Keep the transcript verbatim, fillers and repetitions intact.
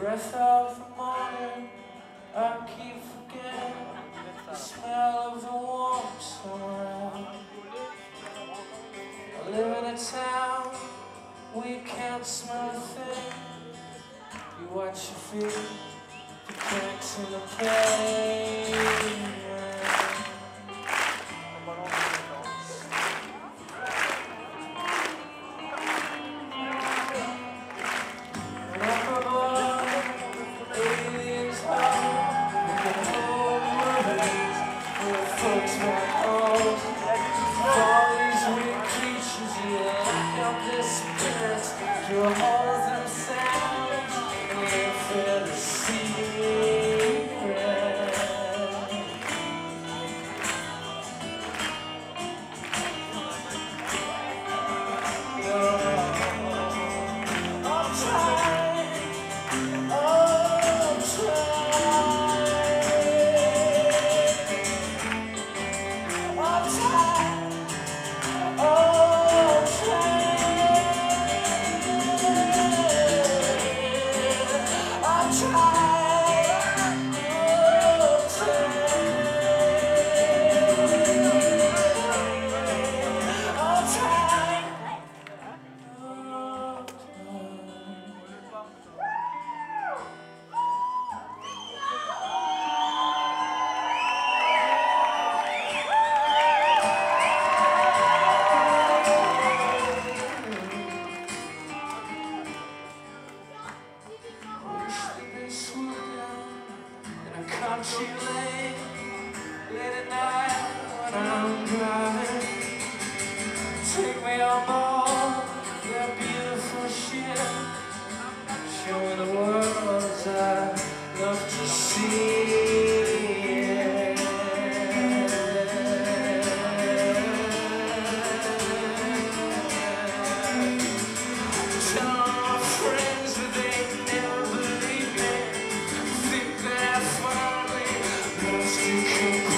breath of the morning, I keep forgetting the smell of the warmth somewhere. I live in a town where you can't smell a thing. You watch your feet, the cracks in the pavement. Through halls and sounds, and you feel the secret. Oh, I'm trying, oh, I'm trying, I'm trying, oh, I'm trying. Country lane, late at night when I'm driving. Take me on board that beautiful ship. Show me the world I'd love to see. Tell all my friends that they never believe me. Think that I finally lost in conclusion.